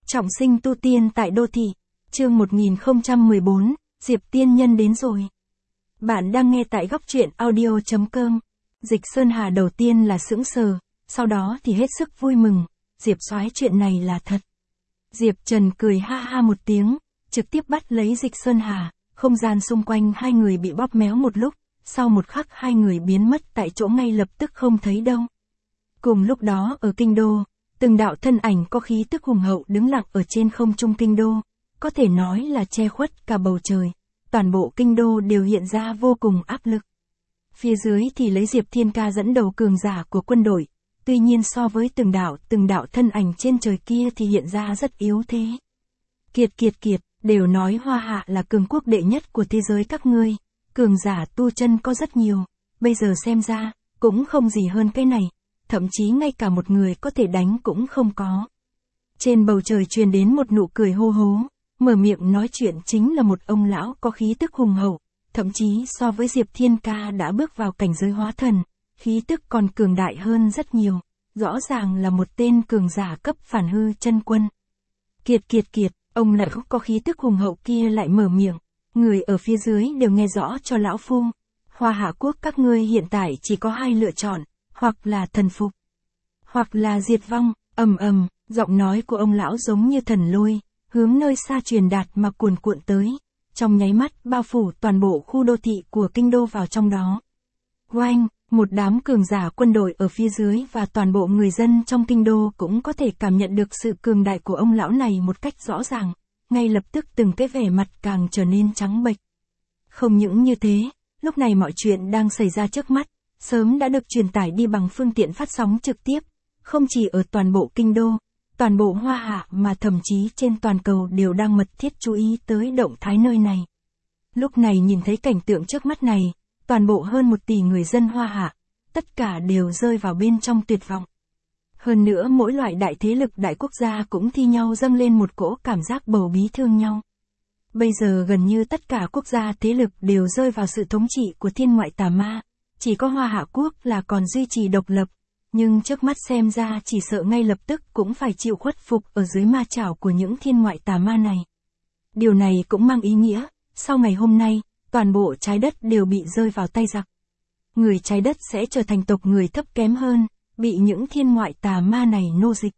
Trọng sinh tu tiên tại đô thị. Chương 1014, Diệp Tiên Nhân đến rồi. Bạn đang nghe tại góc truyện audio.com. Dịch Sơn Hà đầu tiên là sững sờ, sau đó thì hết sức vui mừng. Diệp soái, chuyện này là thật. Diệp Trần cười ha ha một tiếng, trực tiếp bắt lấy Dịch Sơn Hà. Không gian xung quanh hai người bị bóp méo một lúc, sau một khắc hai người biến mất tại chỗ ngay lập tức không thấy đâu. Cùng lúc đó ở kinh đô, từng đạo thân ảnh có khí tức hùng hậu đứng lặng ở trên không trung kinh đô, có thể nói là che khuất cả bầu trời. Toàn bộ kinh đô đều hiện ra vô cùng áp lực. Phía dưới thì lấy Diệp Thiên Ca dẫn đầu cường giả của quân đội, tuy nhiên so với từng đạo thân ảnh trên trời kia thì hiện ra rất yếu thế. Kiệt, đều nói Hoa Hạ là cường quốc đệ nhất của thế giới các ngươi, cường giả tu chân có rất nhiều, bây giờ xem ra, cũng không gì hơn cái này, thậm chí ngay cả một người có thể đánh cũng không có. Trên bầu trời truyền đến một nụ cười hô hố, mở miệng nói chuyện chính là một ông lão có khí tức hùng hậu, thậm chí so với Diệp Thiên Ca đã bước vào cảnh giới hóa thần, khí tức còn cường đại hơn rất nhiều, rõ ràng là một tên cường giả cấp phản hư chân quân. Kiệt, ông lão có khí tức hùng hậu kia lại mở miệng, người ở phía dưới đều nghe rõ cho lão phu. Hoa Hạ quốc các ngươi hiện tại chỉ có hai lựa chọn, hoặc là thần phục, hoặc là diệt vong. Ầm, giọng nói của ông lão giống như thần lôi, hướng nơi xa truyền đạt mà cuồn cuộn tới, trong nháy mắt bao phủ toàn bộ khu đô thị của kinh đô vào trong đó. Oanh, một đám cường giả quân đội ở phía dưới và toàn bộ người dân trong kinh đô cũng có thể cảm nhận được sự cường đại của ông lão này một cách rõ ràng, ngay lập tức từng cái vẻ mặt càng trở nên trắng bệch. Không những như thế, lúc này mọi chuyện đang xảy ra trước mắt, sớm đã được truyền tải đi bằng phương tiện phát sóng trực tiếp, không chỉ ở toàn bộ kinh đô, toàn bộ Hoa Hạ mà thậm chí trên toàn cầu đều đang mật thiết chú ý tới động thái nơi này. Lúc này nhìn thấy cảnh tượng trước mắt này, toàn bộ hơn 1 tỷ người dân Hoa Hạ, tất cả đều rơi vào bên trong tuyệt vọng. Hơn nữa mỗi loại đại thế lực đại quốc gia cũng thi nhau dâng lên một cỗ cảm giác bầu bí thương nhau. Bây giờ gần như tất cả quốc gia thế lực đều rơi vào sự thống trị của thiên ngoại tà ma, chỉ có Hoa Hạ quốc là còn duy trì độc lập. Nhưng trước mắt xem ra chỉ sợ ngay lập tức cũng phải chịu khuất phục ở dưới ma chảo của những thiên ngoại tà ma này. Điều này cũng mang ý nghĩa, sau ngày hôm nay, toàn bộ trái đất đều bị rơi vào tay giặc. Người trái đất sẽ trở thành tộc người thấp kém hơn, bị những thiên ngoại tà ma này nô dịch.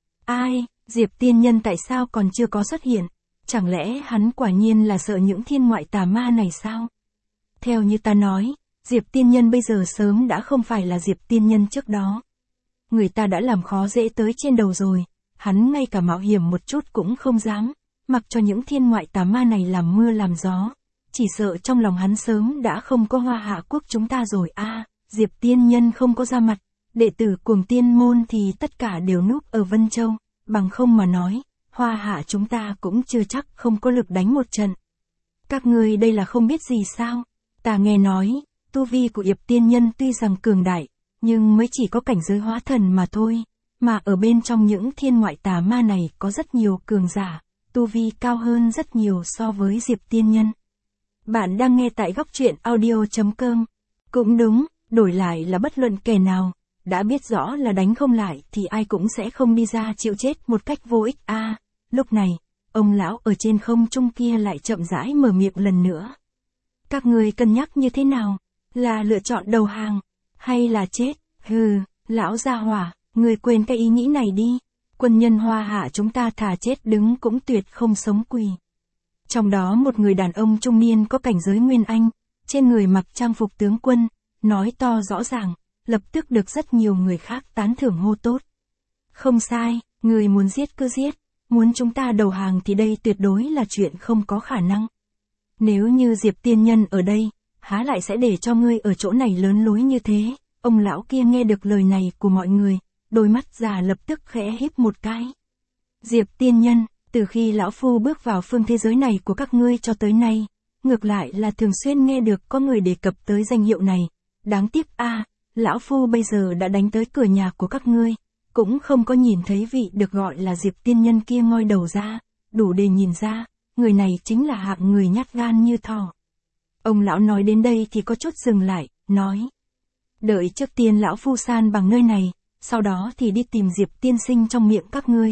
Ai, Diệp Tiên Nhân tại sao còn chưa có xuất hiện? Chẳng lẽ hắn quả nhiên là sợ những thiên ngoại tà ma này sao? Theo như ta nói, Diệp Tiên Nhân bây giờ sớm đã không phải là Diệp Tiên Nhân trước đó. Người ta đã làm khó dễ tới trên đầu rồi, hắn ngay cả mạo hiểm một chút cũng không dám, mặc cho những thiên ngoại tà ma này làm mưa làm gió. Chỉ sợ trong lòng hắn sớm đã không có Hoa Hạ quốc chúng ta rồi a. Diệp Tiên Nhân không có ra mặt, đệ tử Cuồng Tiên môn thì tất cả đều núp ở Vân Châu, bằng không mà nói, Hoa Hạ chúng ta cũng chưa chắc không có lực đánh một trận. Các ngươi đây là không biết gì sao? Ta nghe nói, tu vi của Diệp Tiên Nhân tuy rằng cường đại, nhưng mới chỉ có cảnh giới hóa thần mà thôi, mà ở bên trong những thiên ngoại tà ma này có rất nhiều cường giả, tu vi cao hơn rất nhiều so với Diệp Tiên Nhân. Bạn đang nghe tại góc truyện audio.com. Cũng đúng, đổi lại là bất luận kẻ nào, đã biết rõ là đánh không lại thì ai cũng sẽ không đi ra chịu chết một cách vô ích a. Lúc này, ông lão ở trên không trung kia lại chậm rãi mở miệng lần nữa. Các ngươi cân nhắc như thế nào? Là lựa chọn đầu hàng, hay là chết? Hừ, lão gia hỏa, ngươi quên cái ý nghĩ này đi. Quân nhân Hoa Hạ chúng ta thà chết đứng cũng tuyệt không sống quỳ. Trong đó một người đàn ông trung niên có cảnh giới Nguyên Anh, trên người mặc trang phục tướng quân, nói to rõ ràng, lập tức được rất nhiều người khác tán thưởng hô tốt. Không sai, người muốn giết cứ giết, muốn chúng ta đầu hàng thì đây tuyệt đối là chuyện không có khả năng. Nếu như Diệp Tiên Nhân ở đây, há lại sẽ để cho ngươi ở chỗ này lớn lối như thế. Ông lão kia nghe được lời này của mọi người, đôi mắt già lập tức khẽ híp một cái. Diệp Tiên Nhân, từ khi lão phu bước vào phương thế giới này của các ngươi cho tới nay, ngược lại là thường xuyên nghe được có người đề cập tới danh hiệu này. Đáng tiếc a, lão phu bây giờ đã đánh tới cửa nhà của các ngươi, cũng không có nhìn thấy vị được gọi là Diệp Tiên Nhân kia ngoi đầu ra, đủ để nhìn ra, người này chính là hạng người nhát gan như thỏ. Ông lão nói đến đây thì có chút dừng lại, nói. Đợi trước tiên lão phu san bằng nơi này, sau đó thì đi tìm Diệp tiên sinh trong miệng các ngươi.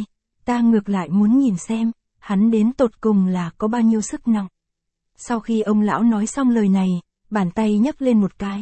ta ngược lại muốn nhìn xem, hắn đến tột cùng là có bao nhiêu sức nặng. Sau khi ông lão nói xong lời này, bàn tay nhấc lên một cái.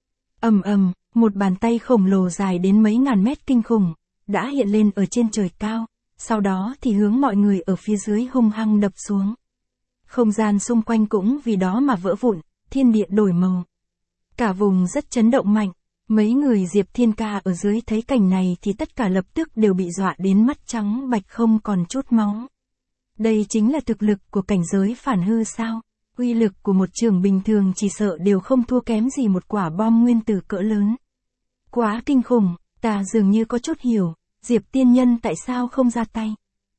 Ầm ầm, một bàn tay khổng lồ dài đến mấy ngàn mét kinh khủng, đã hiện lên ở trên trời cao, sau đó thì hướng mọi người ở phía dưới hung hăng đập xuống. Không gian xung quanh cũng vì đó mà vỡ vụn, thiên địa đổi màu. Cả vùng rất chấn động mạnh, mấy người Diệp Thiên Ca ở dưới thấy cảnh này thì tất cả lập tức đều bị dọa đến mắt trắng bạch không còn chút máu. Đây chính là thực lực của cảnh giới phản hư sao? Uy lực của một trường bình thường chỉ sợ đều không thua kém gì một quả bom nguyên tử cỡ lớn. Quá kinh khủng, ta dường như có chút hiểu, Diệp tiên nhân tại sao không ra tay.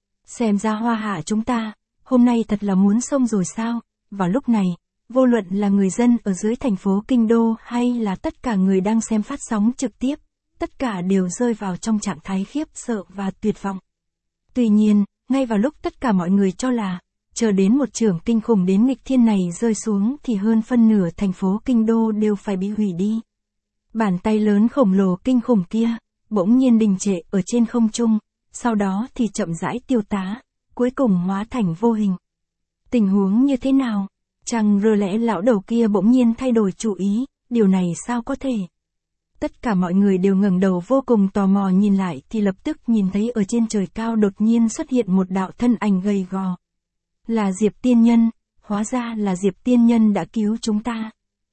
Xem ra Hoa Hạ chúng ta, hôm nay thật là muốn xông rồi sao? Vào lúc này, vô luận là người dân ở dưới thành phố Kinh Đô hay là tất cả người đang xem phát sóng trực tiếp, tất cả đều rơi vào trong trạng thái khiếp sợ và tuyệt vọng. Tuy nhiên, ngay vào lúc tất cả mọi người cho là, chờ đến một chưởng kinh khủng đến nghịch thiên này rơi xuống thì hơn phân nửa thành phố Kinh Đô đều phải bị hủy đi. Bàn tay lớn khổng lồ kinh khủng kia, bỗng nhiên đình trệ ở trên không trung, sau đó thì chậm rãi tiêu tá, cuối cùng hóa thành vô hình. Tình huống như thế nào? Chẳng rờ lẽ lão đầu kia bỗng nhiên thay đổi chủ ý, điều này sao có thể? Tất cả mọi người đều ngẩng đầu vô cùng tò mò nhìn lại thì lập tức nhìn thấy ở trên trời cao đột nhiên xuất hiện một đạo thân ảnh gầy gò. Là Diệp tiên nhân, hóa ra là Diệp tiên nhân đã cứu chúng ta.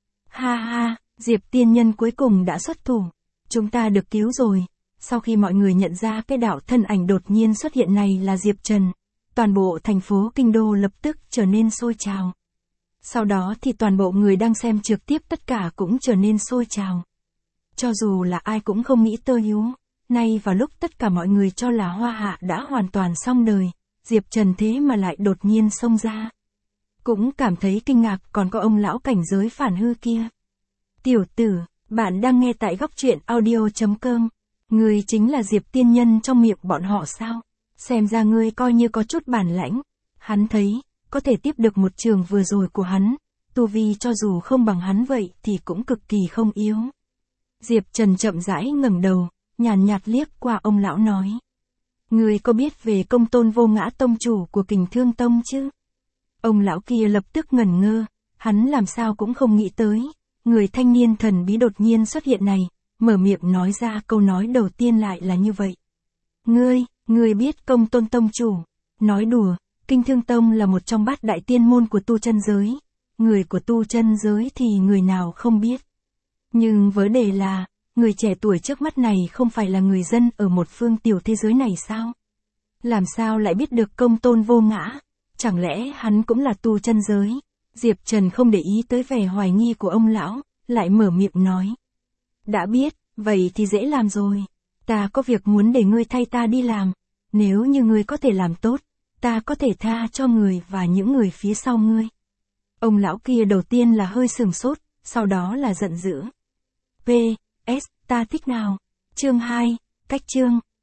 Ha ha, Diệp tiên nhân cuối cùng đã xuất thủ. Chúng ta được cứu rồi. Sau khi mọi người nhận ra cái đạo thân ảnh đột nhiên xuất hiện này là Diệp Trần, toàn bộ thành phố Kinh Đô lập tức trở nên sôi trào. Sau đó thì toàn bộ người đang xem trực tiếp tất cả cũng trở nên sôi trào. Cho dù là ai cũng không nghĩ tơ yếu, nay vào lúc tất cả mọi người cho là Hoa Hạ đã hoàn toàn xong đời, Diệp Trần thế mà lại đột nhiên xông ra. Cũng cảm thấy kinh ngạc còn có ông lão cảnh giới phản hư kia. Tiểu tử, bạn đang nghe tại góc truyện audio.com. Ngươi chính là Diệp tiên nhân trong miệng bọn họ sao? Xem ra ngươi coi như có chút bản lãnh. Hắn thấy, có thể tiếp được một trường vừa rồi của hắn, tu vi cho dù không bằng hắn vậy thì cũng cực kỳ không yếu. Diệp Trần chậm rãi ngẩng đầu, nhàn nhạt liếc qua ông lão nói. Ngươi có biết về Công Tôn Vô Ngã tông chủ của Kình Thương Tông chứ? Ông lão kia lập tức ngẩn ngơ, hắn làm sao cũng không nghĩ tới. Người thanh niên thần bí đột nhiên xuất hiện này, mở miệng nói ra câu nói đầu tiên lại là như vậy. Ngươi biết Công Tôn tông chủ? Nói đùa, Kinh Thương Tông là một trong bát đại tiên môn của tu chân giới. Người của tu chân giới thì người nào không biết. Nhưng vấn đề là, người trẻ tuổi trước mắt này không phải là người dân ở một phương tiểu thế giới này sao? Làm sao lại biết được Công Tôn Vô Ngã? Chẳng lẽ hắn cũng là tu chân giới? Diệp Trần không để ý tới vẻ hoài nghi của ông lão, lại mở miệng nói. Đã biết, vậy thì dễ làm rồi. Ta có việc muốn để ngươi thay ta đi làm. Nếu như ngươi có thể làm tốt, ta có thể tha cho người và những người phía sau ngươi. Ông lão kia đầu tiên là hơi sửng sốt, sau đó là giận dữ. PS, ta thích nào. Chương 2, cách chương.